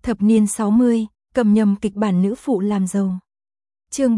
Thập niên 60, cầm nhầm kịch bản nữ phụ làm giàu. Chương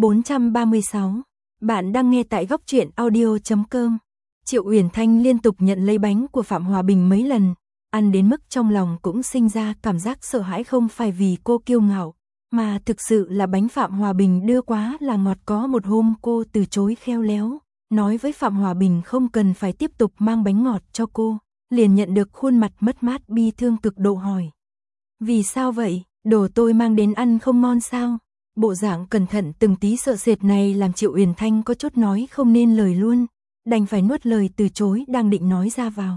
436. Bạn đang nghe tại góc truyện audio.com. Triệu Uyển Thanh liên tục nhận lấy bánh của Phạm Hòa Bình mấy lần, ăn đến mức trong lòng cũng sinh ra cảm giác sợ hãi, không phải vì cô kiêu ngạo, mà thực sự là bánh Phạm Hòa Bình đưa quá là ngọt. Có một hôm cô từ chối khéo léo, nói với Phạm Hòa Bình không cần phải tiếp tục mang bánh ngọt cho cô, liền nhận được khuôn mặt mất mát bi thương cực độ hỏi: vì sao vậy, đồ tôi mang đến ăn không ngon sao? Bộ dạng cẩn thận từng tí sợ sệt này làm Triệu Uyển Thanh có chút nói không nên lời luôn, đành phải nuốt lời từ chối đang định nói ra vào.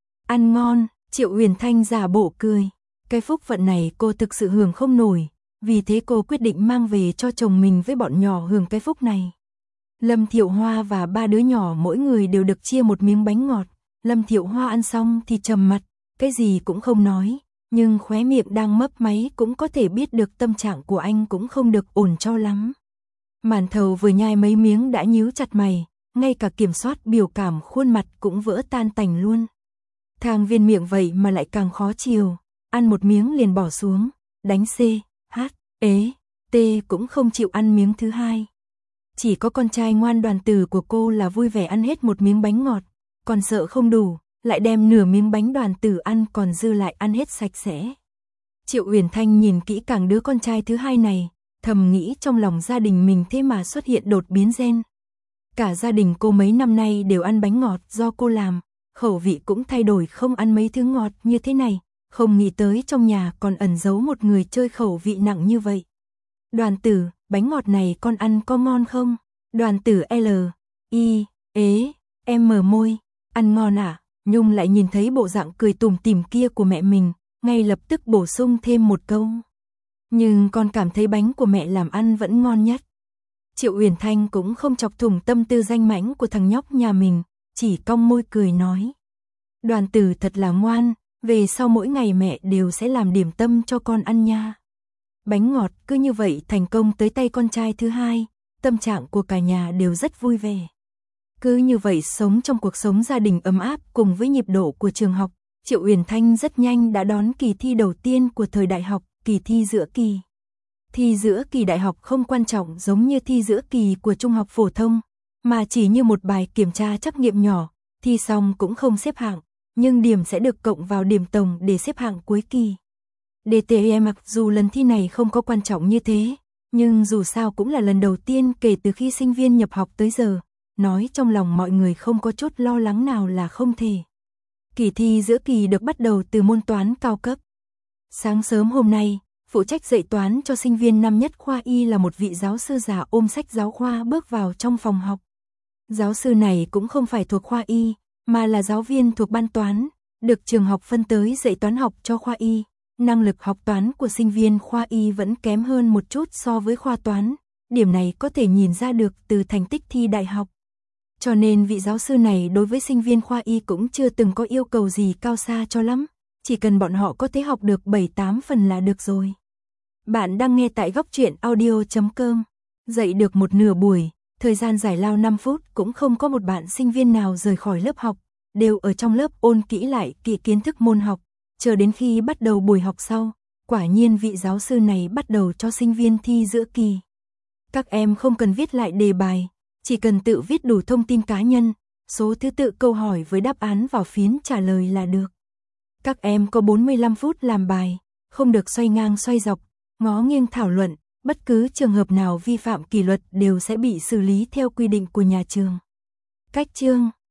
Ăn ngon, Triệu Uyển Thanh giả bộ cười, cái phúc phận này cô thực sự hưởng không nổi, vì thế cô quyết định mang về cho chồng mình với bọn nhỏ hưởng cái phúc này. Lâm Thiệu Hoa và ba đứa nhỏ mỗi người đều được chia một miếng bánh ngọt. Lâm Thiệu Hoa ăn xong thì trầm mặt, cái gì cũng không nói, nhưng khóe miệng đang mấp máy cũng có thể biết được tâm trạng của anh cũng không được ổn cho lắm. Màn Thầu vừa nhai mấy miếng đã nhíu chặt mày, ngay cả kiểm soát biểu cảm khuôn mặt cũng vỡ tan tành luôn. Thang Viên miệng vậy mà lại càng khó chiều, ăn một miếng liền bỏ xuống, đánh C, H, ế, T cũng không chịu ăn miếng thứ hai. Chỉ có con trai ngoan Đoàn Tử của cô là vui vẻ ăn hết một miếng bánh ngọt, còn sợ không đủ, lại đem nửa miếng bánh Đoàn Tử ăn còn dư lại ăn hết sạch sẽ. Triệu Uyển Thanh nhìn kỹ càng đứa con trai thứ hai này, thầm nghĩ trong lòng gia đình mình thế mà xuất hiện đột biến gen. Cả gia đình cô mấy năm nay đều ăn bánh ngọt do cô làm, khẩu vị cũng thay đổi không ăn mấy thứ ngọt như thế này, không nghĩ tới trong nhà còn ẩn giấu một người chơi khẩu vị nặng như vậy. Đoàn Tử, bánh ngọt này con ăn có ngon không? Đoàn Tử L, I, ế, M môi, ăn ngon à? Nhung lại nhìn thấy bộ dạng cười tủm tỉm kia của mẹ mình, ngay lập tức bổ sung thêm một câu: nhưng con cảm thấy bánh của mẹ làm ăn vẫn ngon nhất. Triệu Uyển Thanh cũng không chọc thủng tâm tư danh mãnh của thằng nhóc nhà mình, chỉ cong môi cười nói: Đoàn Tử thật là ngoan, về sau mỗi ngày mẹ đều sẽ làm điểm tâm cho con ăn nha. Bánh ngọt cứ như vậy thành công tới tay con trai thứ hai, tâm trạng của cả nhà đều rất vui vẻ. Cứ như vậy sống trong cuộc sống gia đình ấm áp cùng với nhịp độ của trường học, Triệu Uyển Thanh rất nhanh đã đón kỳ thi đầu tiên của thời đại học, kỳ thi giữa kỳ. Thi giữa kỳ đại học không quan trọng giống như thi giữa kỳ của trung học phổ thông, mà chỉ như một bài kiểm tra trắc nghiệm nhỏ, thi xong cũng không xếp hạng, nhưng điểm sẽ được cộng vào điểm tổng để xếp hạng cuối kỳ. DTE mặc dù lần thi này không có quan trọng như thế, nhưng dù sao cũng là lần đầu tiên kể từ khi sinh viên nhập học tới giờ, nói trong lòng mọi người không có chút lo lắng nào là không thể. Kỳ thi giữa kỳ được bắt đầu từ môn toán cao cấp. Sáng sớm hôm nay, phụ trách dạy toán cho sinh viên năm nhất khoa Y là một vị giáo sư già ôm sách giáo khoa bước vào trong phòng học. Giáo sư này cũng không phải thuộc khoa Y, mà là giáo viên thuộc ban toán, được trường học phân tới dạy toán học cho khoa Y. Năng lực học toán của sinh viên khoa Y vẫn kém hơn một chút so với khoa toán, điểm này có thể nhìn ra được từ thành tích thi đại học. Cho nên vị giáo sư này đối với sinh viên khoa Y cũng chưa từng có yêu cầu gì cao xa cho lắm, chỉ cần bọn họ có thể học được 7-8 phần là được rồi. Bạn đang nghe tại góc truyện audio.com. Dạy được một nửa buổi, thời gian giải lao 5 phút cũng không có một bạn sinh viên nào rời khỏi lớp học, đều ở trong lớp ôn kỹ lại kỹ kiến thức môn học, chờ đến khi bắt đầu buổi học sau, quả nhiên vị giáo sư này bắt đầu cho sinh viên thi giữa kỳ. Các em không cần viết lại đề bài, chỉ cần tự viết đủ thông tin cá nhân, số thứ tự câu hỏi với đáp án vào phiến trả lời là được. Các em có 45 phút làm bài, không được xoay ngang xoay dọc, ngó nghiêng thảo luận, bất cứ trường hợp nào vi phạm kỷ luật đều sẽ bị xử lý theo quy định của nhà trường. Cách chương